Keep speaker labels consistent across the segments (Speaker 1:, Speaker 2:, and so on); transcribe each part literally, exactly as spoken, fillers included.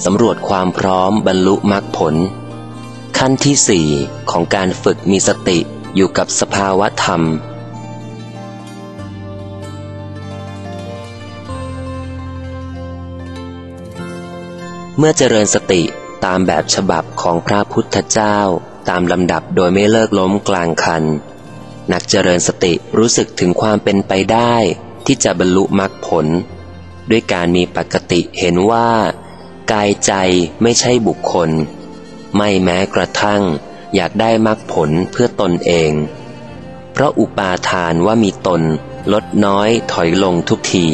Speaker 1: สำรวจความพร้อมบรรลุมรรคผลขั้นที่สี่ของการฝึกมีสติอยู่กับสภาวะธรรมเมื่อเจริญสติตามแบบฉบับของพระพุทธเจ้าตามลำดับโดยไม่เลิกล้มกลางคันนักเจริญสติรู้สึกถึงความเป็นไปได้ที่จะบรรลุมรรคผลด้วยการมีปกติเห็นว่ากายใจไม่ใช่บุคคลไม่แม้กระทั่งอยากได้มรรคผลเพื่อตนเองเพราะอุปาทานว่ามีตนลดน้อยถอยลงทุกที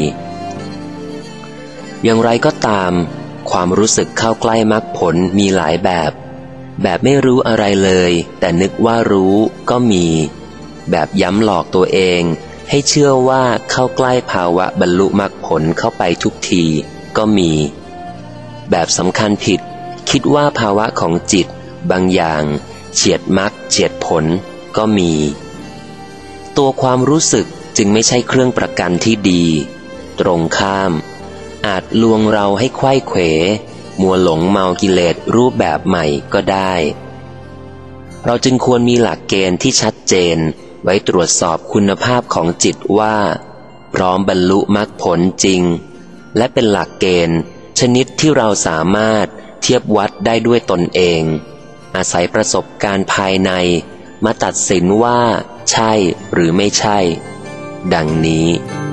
Speaker 1: อย่างไรก็ตามความรู้สึกเข้าใกล้มรรคผลมีหลายแบบแบบไม่รู้อะไรเลยแต่นึกว่ารู้ก็มีแบบย้ำหลอกตัวเองให้เชื่อว่าเข้าใกล้ภาวะบรรลุมรรคผลเข้าไปทุกทีก็มีแบบสำคัญผิดคิดว่าภาวะของจิตบางอย่างเฉียดมรรคเฉียดผลก็มีตัวความรู้สึกจึงไม่ใช่เครื่องประกันที่ดีตรงข้ามอาจลวงเราให้ไขว้เขวมัวหลงเมากิเลสรูปแบบใหม่ก็ได้เราจึงควรมีหลักเกณฑ์ที่ชัดเจนไว้ตรวจสอบคุณภาพของจิตว่าพร้อมบรรลุมรรคผลจริงและเป็นหลักเกณฑ์ชนิดที่เราสามารถเทียบวัดได้ด้วยตนเองอาศัยประสบการณ์ภายในมาตัดสินว่าใช่หรือไม่ใช่ดังนี้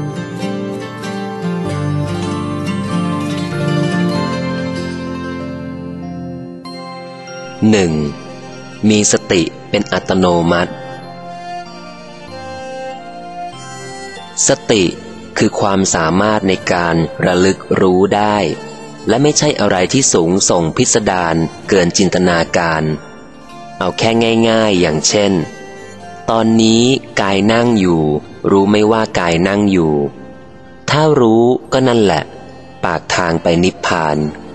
Speaker 1: หนึ่งมีสติเป็นอัตโนมัติสติคือความสามารถในการระลึกรู้ได้และไม่ใช่อะไรที่สูงส่งพิสดารเกินจินตนาการเอาแค่ง่ายๆอย่างเช่นตอนนี้กายนั่งอยู่รู้ไม่ว่ากายนั่งอยู่ถ้ารู้ก็นั่นแหละปากทางไปนิพพาน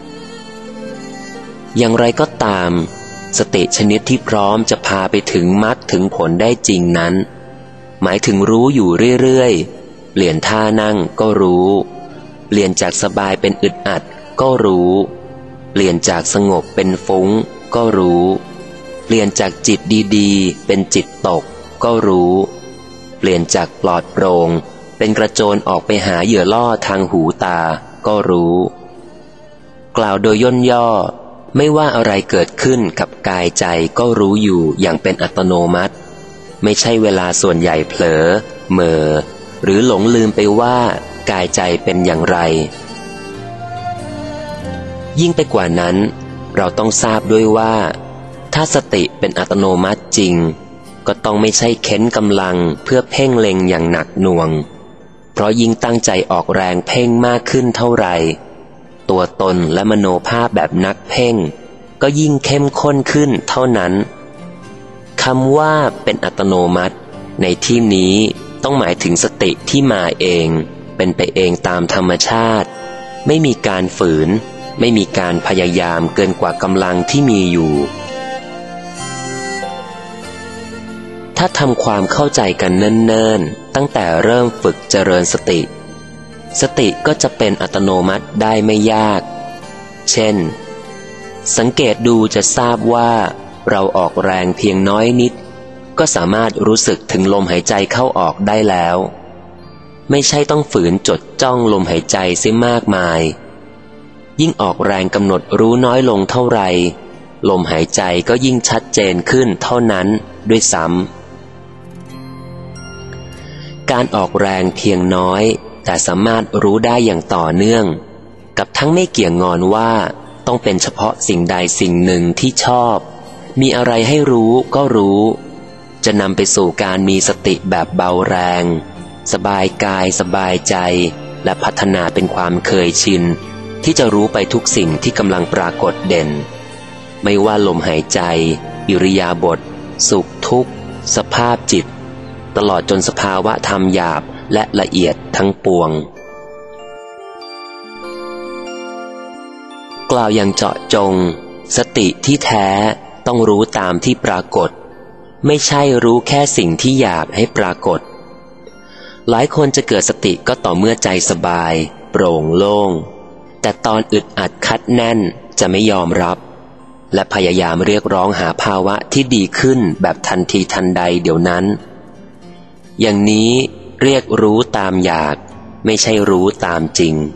Speaker 1: อย่างไรก็ตามสติชนิดที่พร้อมจะพาไปถึงมรรคถึงผลได้จริงนั้นหมายถึงรู้อยู่เรื่อยๆเปลี่ยนท่านั่งก็รู้เปลี่ยนจากสบายเป็นอึดอัดก็รู้เปลี่ยนจากสงบเป็นฟุ้งก็รู้เปลี่ยนจากจิตดีๆเป็นจิตตกก็รู้เปลี่ยนจากปลอดโปร่งเป็นกระโจนออกไปหาเหยื่อล่อทางหูตาก็รู้กล่าวโดยย่นย่อไม่ว่าอะไรเกิดขึ้นกับกายใจก็รู้อยู่อย่างเป็นอัตโนมัติไม่ใช่เวลาส่วนใหญ่เผลอเม่อหรือหลงลืมไปว่ากายใจเป็นอย่างไรยิ่งไปกว่านั้นเราต้องทราบด้วยว่าถ้าสติเป็นอัตโนมัติจริงก็ต้องไม่ใช่เค้นกำลังเพื่อเพ่งเล็งอย่างหนักหน่วงเพราะยิ่งตั้งใจออกแรงเพ่งมากขึ้นเท่าไหร่ตัวตนและมโนภาพแบบนักเพ่งก็ยิ่งเข้มข้นขึ้นเท่านั้นคำว่าเป็นอัตโนมัติในที่นี้ต้องหมายถึงสติที่มาเองเป็นไปเองตามธรรมชาติไม่มีการฝืนไม่มีการพยายามเกินกว่ากำลังที่มีอยู่ถ้าทำความเข้าใจกันเนิ่นๆตั้งแต่เริ่มฝึกเจริญสติสติก็จะเป็นอัตโนมัติได้ไม่ยากเช่นสังเกตดูจะทราบว่าเราออกแรงเพียงน้อยนิดก็สามารถรู้สึกถึงลมหายใจเข้าออกได้แล้วไม่ใช่ต้องฝืนจดจ้องลมหายใจเสียมากมายยิ่งออกแรงกำหนดรู้น้อยลงเท่าไรลมหายใจก็ยิ่งชัดเจนขึ้นเท่านั้นด้วยซ้ำการออกแรงเพียงน้อยแต่สามารถรู้ได้อย่างต่อเนื่องกับทั้งไม่เกี่ยงงอนว่าต้องเป็นเฉพาะสิ่งใดสิ่งหนึ่งที่ชอบมีอะไรให้รู้ก็รู้จะนำไปสู่การมีสติแบบเบาแรงสบายกายสบายใจและพัฒนาเป็นความเคยชินที่จะรู้ไปทุกสิ่งที่กำลังปรากฏเด่นไม่ว่าลมหายใจอิริยาบถสุขทุกข์สภาพจิตตลอดจนสภาวะธรรมหยาบและละเอียดทั้งปวงกล่าวอย่างเจาะจงสติที่แท้ต้องรู้ตามที่ปรากฏไม่ใช่รู้แค่สิ่งที่อยากให้ปรากฏหลายคนจะเกิดสติก็ต่อเมื่อใจสบายโปร่งโล่งแต่ตอนอึดอัดคัดแน่นจะไม่ยอมรับและพยายามเรียกร้องหาภาวะที่ดีขึ้นแบบทันทีทันใดเดี๋ยวนั้นอย่างนี้เรียกรู้ตามอยากไม่ใช่รู้ตามจริง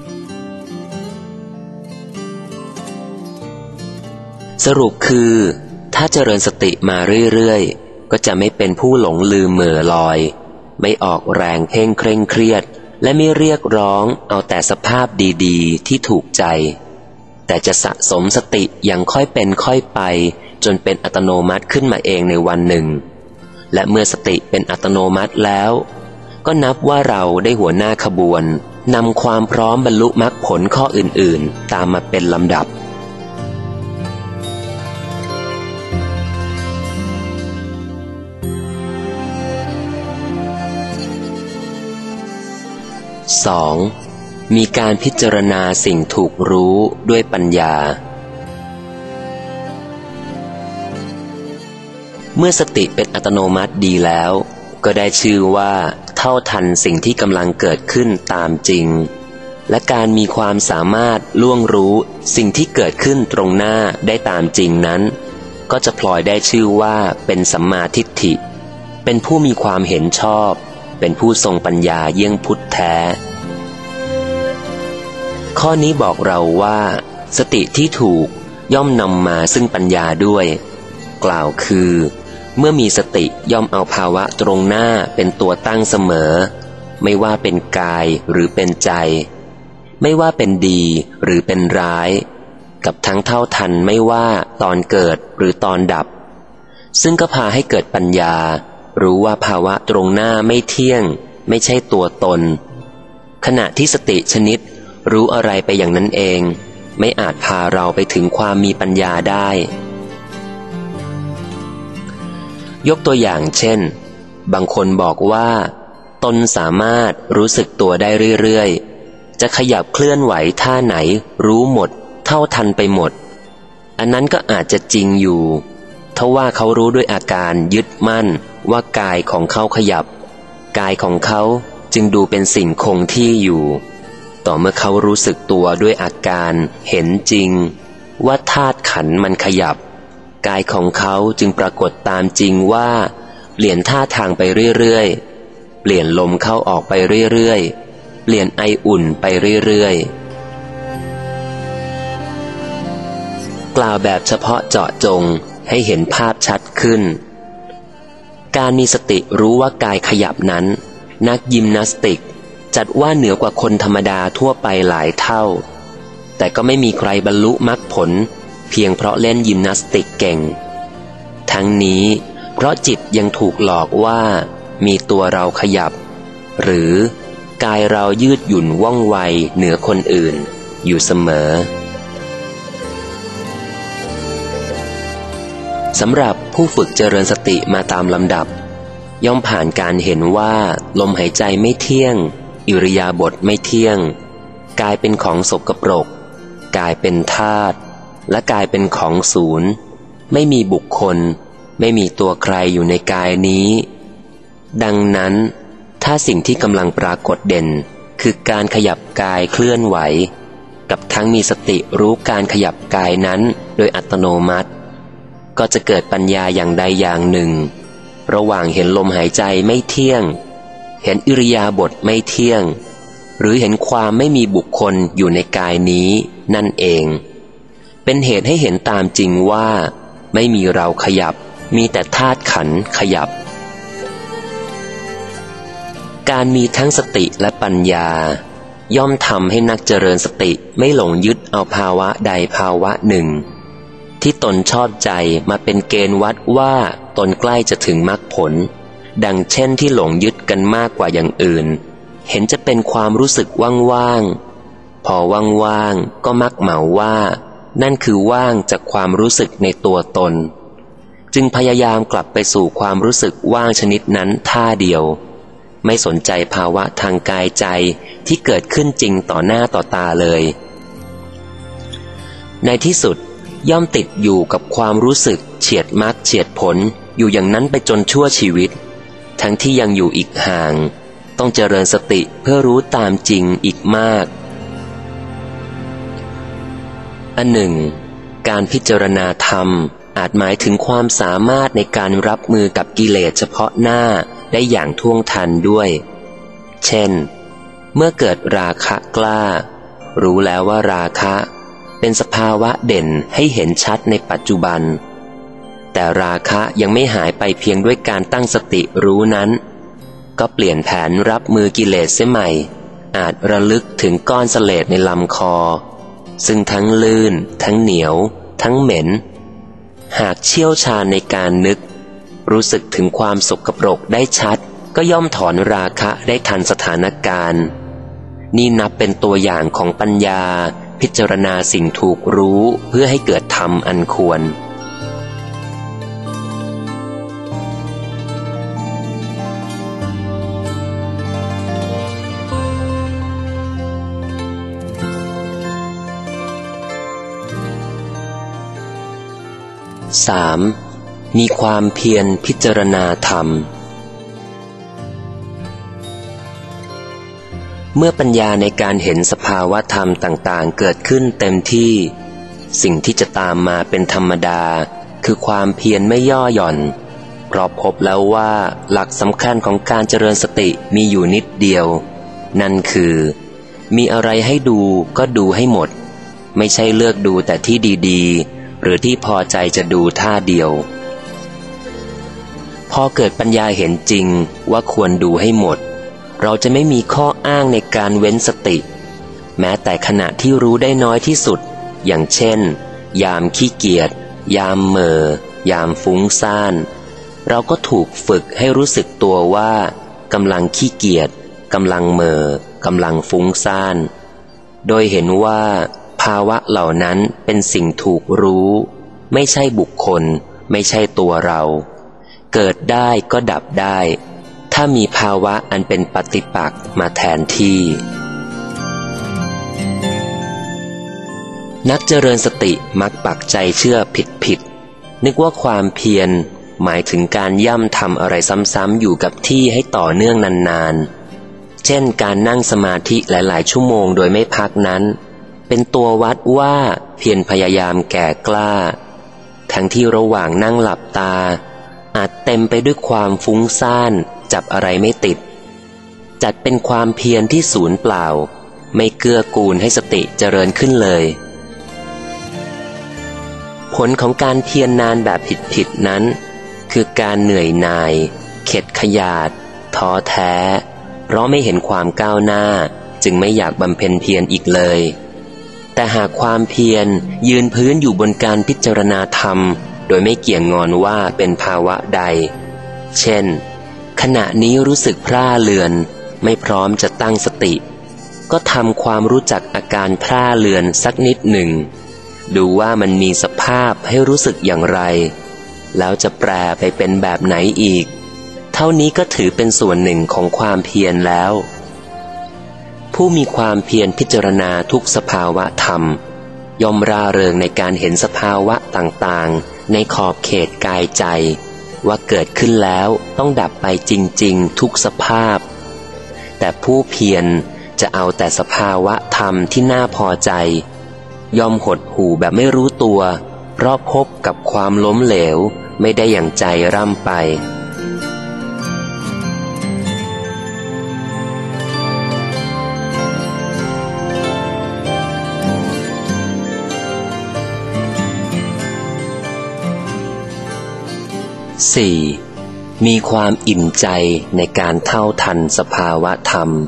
Speaker 1: สรุปคือถ้าเจริญสติมาเรื่อยๆก็จะไม่เป็นผู้หลงลืมเหม่อลอยไม่ออกแรงเพ่งเคร่งเครียดและไม่เรียกร้องเอาแต่สภาพดีๆที่ถูกใจแต่จะสะสมสติอย่างค่อยเป็นค่อยไปจนเป็นอัตโนมัติขึ้นมาเองในวันหนึ่งและเมื่อสติเป็นอัตโนมัติแล้วก็นับว่าเราได้หัวหน้าขบวนนำความพร้อมบรรลุมรรคผลข้ออื่นๆตามมาเป็นลำดับสอง มีการพิจารณาสิ่งถูกรู้ด้วยปัญญาเมื่อสติเป็นอัตโนมัติดีแล้วก็ได้ชื่อว่าเท่าทันสิ่งที่กำลังเกิดขึ้นตามจริงและการมีความสามารถล่วงรู้สิ่งที่เกิดขึ้นตรงหน้าได้ตามจริงนั้นก็จะพลอยได้ชื่อว่าเป็นสัมมาทิฏฐิเป็นผู้มีความเห็นชอบเป็นผู้ทรงปัญญาเยี่ยงพุทธแท้ข้อนี้บอกเราว่าสติที่ถูกย่อมนำมาซึ่งปัญญาด้วยกล่าวคือเมื่อมีสติย่อมเอาภาวะตรงหน้าเป็นตัวตั้งเสมอไม่ว่าเป็นกายหรือเป็นใจไม่ว่าเป็นดีหรือเป็นร้ายกับทั้งเท่าทันไม่ว่าตอนเกิดหรือตอนดับซึ่งก็พาให้เกิดปัญญารู้ว่าภาวะตรงหน้าไม่เที่ยงไม่ใช่ตัวตนขณะที่สติชนิดรู้อะไรไปอย่างนั้นเองไม่อาจพาเราไปถึงความมีปัญญาได้ยกตัวอย่างเช่นบางคนบอกว่าตนสามารถรู้สึกตัวได้เรื่อยๆจะขยับเคลื่อนไหวท่าไหนรู้หมดเท่าทันไปหมดอันนั้นก็อาจจะจริงอยู่ทว่าเขารู้ด้วยอาการยึดมั่นว่ากายของเขาขยับกายของเขาจึงดูเป็นสิ่งคงที่อยู่ต่อเมื่อเขารู้สึกตัวด้วยอาการเห็นจริงว่าธาตุขันธ์มันขยับกายของเขาจึงปรากฏตามจริงว่าเปลี่ยนท่าทางไปเรื่อยๆเปลี่ยนลมเข้าออกไปเรื่อยๆเปลี่ยนไออุ่นไปเรื่อยๆกล่าวแบบเฉพาะเจาะจงให้เห็นภาพชัดขึ้นการมีสติรู้ว่ากายขยับนั้นนักยิมนาสติกจัดว่าเหนือกว่าคนธรรมดาทั่วไปหลายเท่าแต่ก็ไม่มีใครบรรลุมรรคผลเพียงเพราะเล่นยิมนาสติกเก่งทั้งนี้เพราะจิตยังถูกหลอกว่ามีตัวเราขยับหรือกายเรายืดหยุ่นว่องไวเหนือคนอื่นอยู่เสมอสำหรับผู้ฝึกเจริญสติมาตามลำดับย่อมผ่านการเห็นว่าลมหายใจไม่เที่ยงอิริยาบถไม่เที่ยงกายเป็นของสกปรกกายเป็นธาตุและกายเป็นของศูนย์ไม่มีบุคคลไม่มีตัวใครอยู่ในกายนี้ดังนั้นถ้าสิ่งที่กำลังปรากฏเด่นคือการขยับกายเคลื่อนไหวกับทั้งมีสติรู้การขยับกายนั้นโดยอัตโนมัติก็จะเกิดปัญญาอย่างใดอย่างหนึ่งระหว่างเห็นลมหายใจไม่เที่ยงเห็นอิริยาบถไม่เที่ยงหรือเห็นความไม่มีบุคคลอยู่ในกายนี้นั่นเองเป็นเหตุให้เห็นตามจริงว่าไม่มีเราขยับมีแต่ธาตุขันธ์ขยับการมีทั้งสติและปัญญาย่อมทำให้นักเจริญสติไม่หลงยึดเอาภาวะใดภาวะหนึ่งที่ตนชอบใจมาเป็นเกณฑ์วัดว่าตนใกล้จะถึงมรรคผลดังเช่นที่หลงยึดกันมากกว่าอย่างอื่นเห็นจะเป็นความรู้สึกว่างๆพอว่างๆก็มักเหมาว่านั่นคือว่างจากความรู้สึกในตัวตนจึงพยายามกลับไปสู่ความรู้สึกว่างชนิดนั้นท่าเดียวไม่สนใจภาวะทางกายใจที่เกิดขึ้นจริงต่อหน้าต่อตาเลยในที่สุดย่อมติดอยู่กับความรู้สึกเฉียดมรรคเฉียดผลอยู่อย่างนั้นไปจนชั่วชีวิตทั้งที่ยังอยู่อีกห่างต้องเจริญสติเพื่อรู้ตามจริงอีกมากอันหนึ่งการพิจารณาธรรมอาจหมายถึงความสามารถในการรับมือกับกิเลสเฉพาะหน้าได้อย่างท่วงทันด้วยเช่นเมื่อเกิดราคะกล้ารู้แล้วว่าราคะเป็นสภาวะเด่นให้เห็นชัดในปัจจุบันแต่ราคะยังไม่หายไปเพียงด้วยการตั้งสติรู้นั้นก็เปลี่ยนแผนรับมือกิเลสเสียใหม่อาจระลึกถึงก้อนเสลดในลำคอซึ่งทั้งลื่นทั้งเหนียวทั้งเหม็นหากเชี่ยวชาญในการนึกรู้สึกถึงความสกปรกได้ชัดก็ย่อมถอนราคะได้ทันสถานการณ์นี่นับเป็นตัวอย่างของปัญญาพิจารณาสิ่งถูกรู้เพื่อให้เกิดธรรมอันควรสามมีความเพียรพิจารณาธรรมเมื่อปัญญาในการเห็นสภาวะธรรมต่างๆเกิดขึ้นเต็มที่สิ่งที่จะตามมาเป็นธรรมดาคือความเพียรไม่ย่อหย่อนเพราะพบแล้วว่าหลักสำคัญของการเจริญสติมีอยู่นิดเดียวนั่นคือมีอะไรให้ดูก็ดูให้หมดไม่ใช่เลือกดูแต่ที่ดีๆหรือที่พอใจจะดูท่าเดียวพอเกิดปัญญาเห็นจริงว่าควรดูให้หมดเราจะไม่มีข้ออ้างในการเว้นสติแม้แต่ขณะที่รู้ได้น้อยที่สุดอย่างเช่นยามขี้เกียจยามเหม่อยามฟุ้งซ่านเราก็ถูกฝึกให้รู้สึกตัวว่ากำลังขี้เกียจกำลังเหม่อกำลังฟุ้งซ่านโดยเห็นว่าภาวะเหล่านั้นเป็นสิ่งถูกรู้ไม่ใช่บุคคลไม่ใช่ตัวเราเกิดได้ก็ดับได้ถ้ามีภาวะอันเป็นปฏิปักษ์มาแทนที่นักเจริญสติมักปักใจเชื่อผิดๆนึกว่าความเพียรหมายถึงการย่ำทำอะไรซ้ำๆอยู่กับที่ให้ต่อเนื่องนานๆเช่นการนั่งสมาธิหลายๆชั่วโมงโดยไม่พักนั้นเป็นตัววัดว่าเพียรพยายามแก่กล้าทั้งที่ระหว่างนั่งหลับตาอาจเต็มไปด้วยความฟุ้งซ่านจับอะไรไม่ติดจัดเป็นความเพียรที่สูญเปล่าไม่เกื้อกูลให้สติเจริญขึ้นเลยผลของการเพียรนานแบบผิดๆนั้นคือการเหนื่อยหน่ายเข็ดขยาดท้อแท้เพราะไม่เห็นความก้าวหน้าจึงไม่อยากบำเพ็ญเพียรอีกเลยแต่หากความเพียรยืนพื้นอยู่บนการพิจารณาธรรมโดยไม่เกี่ยงงอนว่าเป็นภาวะใดเช่นขณะนี้รู้สึกพร่าเลือนไม่พร้อมจะตั้งสติก็ทำความรู้จักอาการพร่าเลือนสักนิดหนึ่งดูว่ามันมีสภาพให้รู้สึกอย่างไรแล้วจะแปรไปเป็นแบบไหนอีกเท่านี้ก็ถือเป็นส่วนหนึ่งของความเพียรแล้วผู้มีความเพียรพิจารณาทุกสภาวะธรรมย่อมร่าเริงในการเห็นสภาวะต่างๆในขอบเขตกายใจว่าเกิดขึ้นแล้วต้องดับไปจริงๆทุกสภาพแต่ผู้เพียรจะเอาแต่สภาวะธรรมที่น่าพอใจย่อมหดหู่แบบไม่รู้ตัวเพราะพบกับความล้มเหลวไม่ได้อย่างใจร่ำไปสี่มีความอิ่มใจในการเท่าทันสภาวะธรรม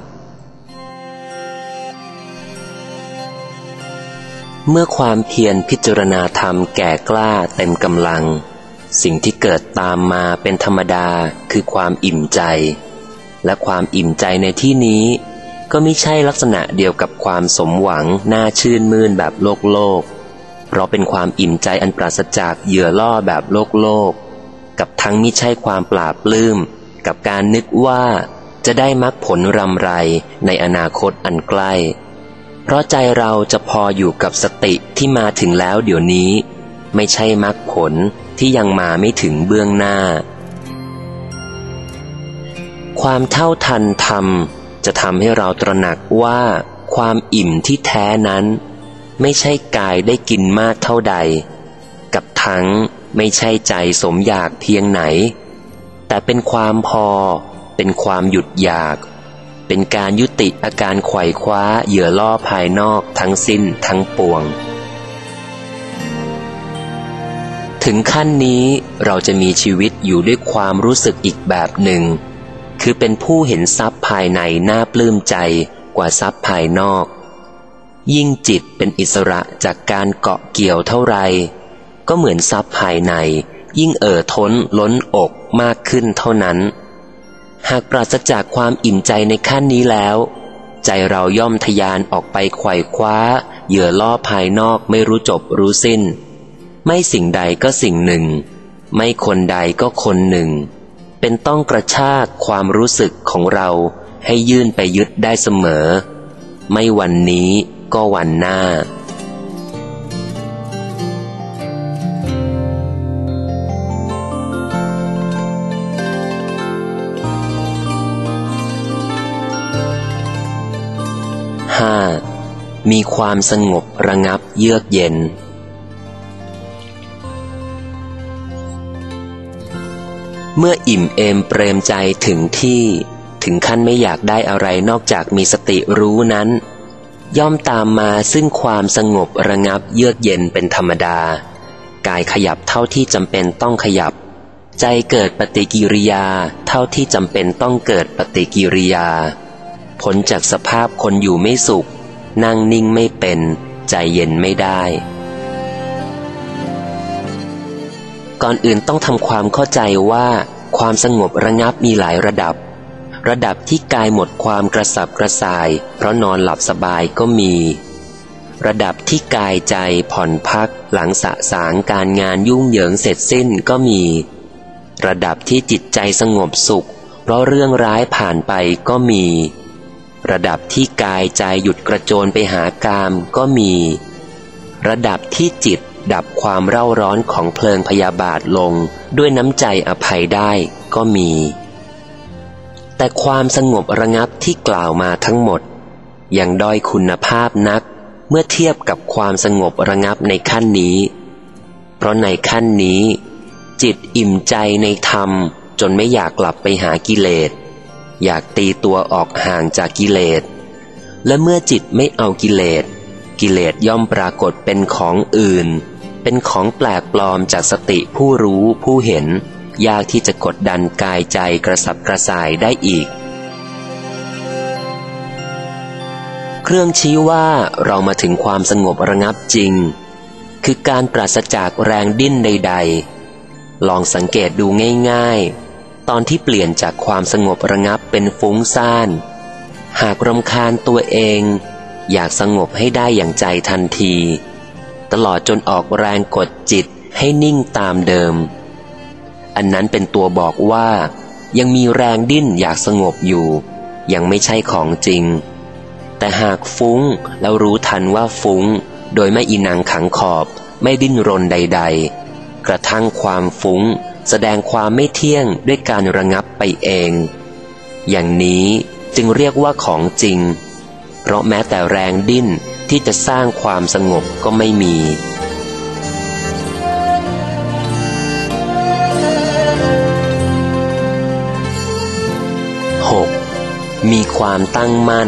Speaker 1: เมื่อความเพียรพิจารณาธรรมแก่กล้าเต็มกำลังสิ่งที่เกิดตามมาเป็นธรรมดาคือความอิ่มใจและความอิ่มใจในที่นี้ก็ไม่ใช่ลักษณะเดียวกับความสมหวังน่าชื่นมื่นแบบโลกโลกเพราะเป็นความอิ่มใจอันปราศจากเหยื่อล่อแบบโลกโลกกับทั้งมิใช่ความปราบปลื้มกับการนึกว่าจะได้มรรคผลรำไรในอนาคตอันใกล้เพราะใจเราจะพออยู่กับสติที่มาถึงแล้วเดี๋ยวนี้ไม่ใช่มรรคผลที่ยังมาไม่ถึงเบื้องหน้าความเท่าทันธรรมจะทำให้เราตระหนักว่าความอิ่มที่แท้นั้นไม่ใช่กายได้กินมากเท่าใดกับทั้งไม่ใช่ใจสมอยากเพียงไหนแต่เป็นความพอเป็นความหยุดอยากเป็นการยุติอาการไขว่คว้าเหยื่อล่อภายนอกทั้งสิ้นทั้งปวงถึงขั้นนี้เราจะมีชีวิตอยู่ด้วยความรู้สึกอีกแบบหนึ่งคือเป็นผู้เห็นทรัพย์ภายในน่าปลื้มใจกว่าทรัพย์ภายนอกยิ่งจิตเป็นอิสระจากการเกาะเกี่ยวเท่าไรก็เหมือนทรัพย์ภายในยิ่งเอ่อท้นล้นอกมากขึ้นเท่านั้นหากปราศจากความอิ่มใจในขั้นนี้แล้วใจเราย่อมทะยานออกไปไขว่คว้าเหยื่อล่อภายนอกไม่รู้จบรู้สิ้นไม่สิ่งใดก็สิ่งหนึ่งไม่คนใดก็คนหนึ่งเป็นต้องกระชากความรู้สึกของเราให้ยื่นไปยึดได้เสมอไม่วันนี้ก็วันหน้าห้ามีความสงบระงับเยือกเย็นเมื่ออิ่มเอมเปรมใจถึงที่ถึงขั้นไม่อยากได้อะไรนอกจากมีสติรู้นั้นย่อมตามมาซึ่งความสงบระงับเยือกเย็นเป็นธรรมดากายขยับเท่าที่จำเป็นต้องขยับใจเกิดปฏิกิริยาเท่าที่จำเป็นต้องเกิดปฏิกิริยาพ้นจากสภาพคนอยู่ไม่สุขนั่งนิ่งไม่เป็นใจเย็นไม่ได้ก่อนอื่นต้องทำความเข้าใจว่าความสงบระงับมีหลายระดับระดับที่กายหมดความกระสับกระส่ายเพราะนอนหลับสบายก็มีระดับที่กายใจผ่อนพักหลังสะสางการงานยุ่งเหยิงเสร็จสิ้นก็มีระดับที่จิตใจสงบสุขเพราะเรื่องร้ายผ่านไปก็มีระดับที่กายใจหยุดกระโจนไปหากามก็มีระดับที่จิตดับความเร่าร้อนของเพลิงพยาบาทลงด้วยน้ำใจอภัยได้ก็มีแต่ความสงบระงับที่กล่าวมาทั้งหมดยังด้อยคุณภาพนักเมื่อเทียบกับความสงบระงับในขั้นนี้เพราะในขั้นนี้จิตอิ่มใจในธรรมจนไม่อยากกลับไปหากิเลสอยากตีตัวออกห่างจากกิเลสและเมื่อจิตไม่เอากิเลสกิเลสย่อมปรากฏเป็นของอื่นเป็นของแปลกปลอมจากสติผู้รู้ผู้เห็นยากที่จะกดดันกายใจกระสับกระส่ายได้อีกเครื่องชี้ว่าเรามาถึงความสงบระงับจริงคือการปราศจากแรงดิ้นใดๆลองสังเกตดูง่ายๆตอนที่เปลี่ยนจากความสงบระงับเป็นฟุ้งซ่านหากรำคาญตัวเองอยากสงบให้ได้อย่างใจทันทีตลอดจนออกแรงกดจิตให้นิ่งตามเดิมอันนั้นเป็นตัวบอกว่ายังมีแรงดิ้นอยากสงบอยู่ยังไม่ใช่ของจริงแต่หากฟุ้งแล้วรู้ทันว่าฟุ้งโดยไม่อีนังขังขอบไม่ดิ้นรนใดๆกระทั่งความฟุ้งแสดงความไม่เที่ยงด้วยการระงับไปเองอย่างนี้จึงเรียกว่าของจริงเพราะแม้แต่แรงดิ้นที่จะสร้างความสงบก็ไม่มีหกมีความตั้งมั่น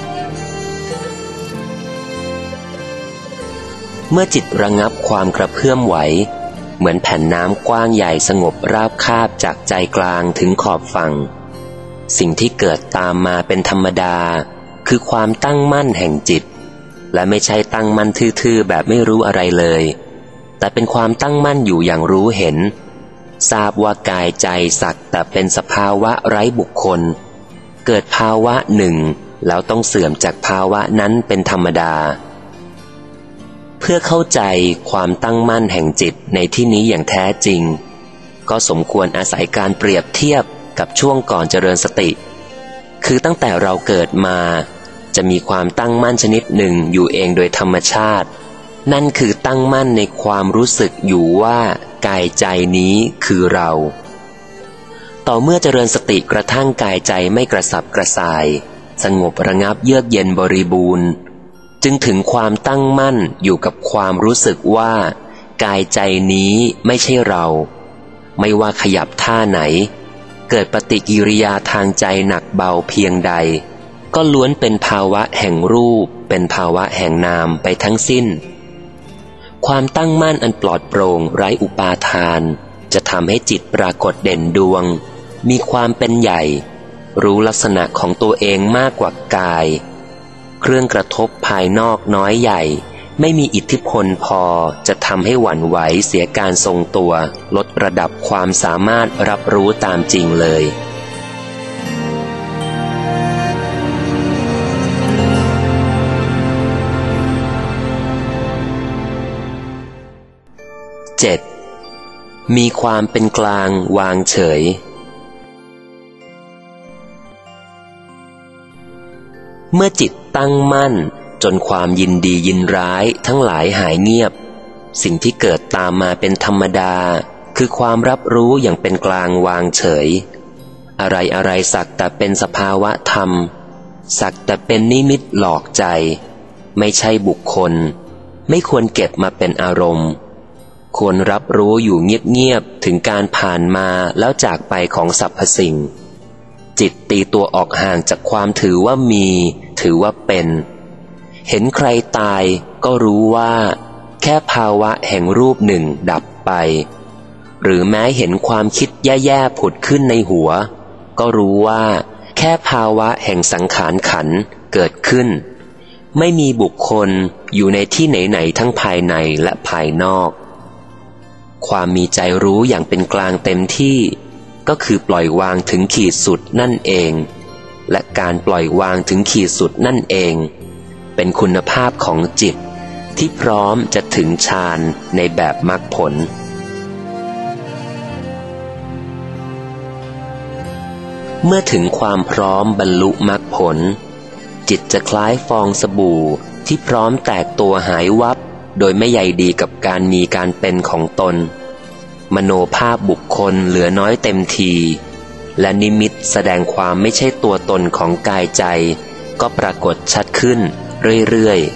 Speaker 1: เมื่อจิตระงับความกระเพื่อมไหวเหมือนแผ่นน้ำกว้างใหญ่สงบราบคาบจากใจกลางถึงขอบฝั่งสิ่งที่เกิดตามมาเป็นธรรมดาคือความตั้งมั่นแห่งจิตและไม่ใช่ตั้งมั่นทื่อๆแบบไม่รู้อะไรเลยแต่เป็นความตั้งมั่นอยู่อย่างรู้เห็นทราบว่ากายใจสักแต่เป็นสภาวะไร้บุคคลเกิดภาวะหนึ่งแล้วต้องเสื่อมจากภาวะนั้นเป็นธรรมดาเพื่อเข้าใจความตั้งมั่นแห่งจิตในที่นี้อย่างแท้จริงก็สมควรอาศัยการเปรียบเทียบกับช่วงก่อนเจริญสติคือตั้งแต่เราเกิดมาจะมีความตั้งมั่นชนิดหนึ่งอยู่เองโดยธรรมชาตินั่นคือตั้งมั่นในความรู้สึกอยู่ว่ากายใจนี้คือเราต่อเมื่อเจริญสติกระทั่งกายใจไม่กระสับกระส่ายสงบระงับเยือกเย็นบริบูรณ์จึงถึงความตั้งมั่นอยู่กับความรู้สึกว่ากายใจนี้ไม่ใช่เราไม่ว่าขยับท่าไหนเกิดปฏิกิริยาทางใจหนักเบาเพียงใดก็ล้วนเป็นภาวะแห่งรูปเป็นภาวะแห่งนามไปทั้งสิ้นความตั้งมั่นอันปลอดโปร่งไร้อุปาทานจะทำให้จิตปรากฏเด่นดวงมีความเป็นใหญ่รู้ลักษณะของตัวเองมากกว่ากายเครื่องกระทบภายนอกน้อยใหญ่ไม่มีอิทธิพลพอจะทำให้หวั่นไหวเสียการทรงตัวลดระดับความสามารถรับรู้ตามจริงเลยเจ็ดมีความเป็นกลางวางเฉยเมื่อจิตตั้งมั่นจนความยินดียินร้ายทั้งหลายหายเงียบสิ่งที่เกิดตามมาเป็นธรรมดาคือความรับรู้อย่างเป็นกลางวางเฉยอะไรอะไรสักแต่เป็นสภาวะธรรมสักแต่เป็นนิมิตหลอกใจไม่ใช่บุคคลไม่ควรเก็บมาเป็นอารมณ์ควรรับรู้อยู่เงียบๆถึงการผ่านมาแล้วจากไปของสรรพสิ่งจิตตีตัวออกห่างจากความถือว่ามีถือว่าเป็นเห็นใครตายก็รู้ว่าแค่ภาวะแห่งรูปหนึ่งดับไปหรือแม้เห็นความคิดแย่ๆผุดขึ้นในหัวก็รู้ว่าแค่ภาวะแห่งสังขารขันธ์เกิดขึ้นไม่มีบุคคลอยู่ในที่ไหนๆทั้งภายในและภายนอกความมีใจรู้อย่างเป็นกลางเต็มที่ก็คือปล่อยวางถึงขีดสุดนั่นเองและการปล่อยวางถึงขีดสุดนั่นเองเป็นคุณภาพของจิตที่พร้อมจะถึงฌานในแบบมรรคผลเมื่อถึงความพร้อมบรรลุมรรคผลจิตจะคล้ายฟองสบู่ที่พร้อมแตกตัวหายวับโดยไม่ใยดีกับการมีการเป็นของตนมโนภาพบุคคลเหลือน้อยเต็มทีและนิมิตแสดงความไม่ใช่ตัวตนของกายใจก็ปรากฏชัดขึ้นเรื่อย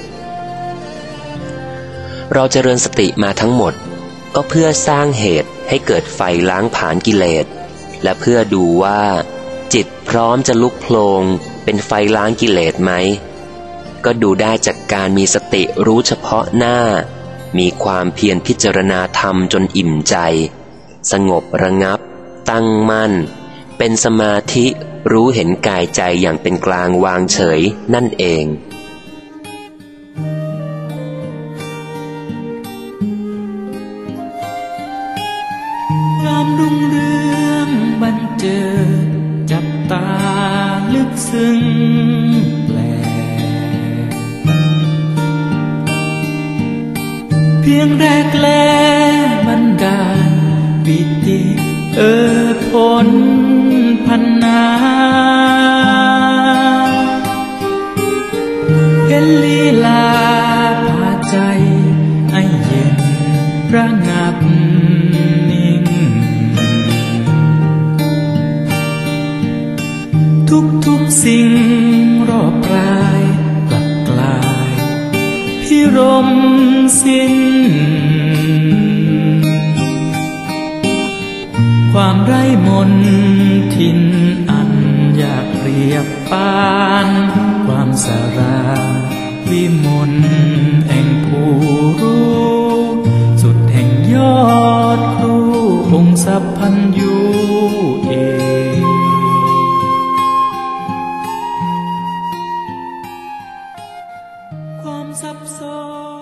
Speaker 1: ๆเราเจริญสติมาทั้งหมดก็เพื่อสร้างเหตุให้เกิดไฟล้างผลาญกิเลสและเพื่อดูว่าจิตพร้อมจะลุกโผลงเป็นไฟล้างกิเลสไหมก็ดูได้จากการมีสติรู้เฉพาะหน้ามีความเพียรพิจารณาธรรมจนอิ่มใจสงบระงับตั้งมั่นเป็นสมาธิรู้เห็นกายใจอย่างเป็นกลางวางเฉยนั่นเอง
Speaker 2: ความรุ่งเรืองบันเจิดจับตาลึกซึ้งแปลกเพียงแรกแลบันดาลปิติเอ่อผลพันนาเห็นลีลาพาใจให้เย็นระงับนิ่งทุกทุกสิ่งรอบกายกลับกลายพิรมสิ้นความไร้มนทินอันอยากเปรียบปานความสาราวิมลแห่งผู้รู้สุดแห่งยอดครูองค์สัพพัญญูเองความซับซ้อน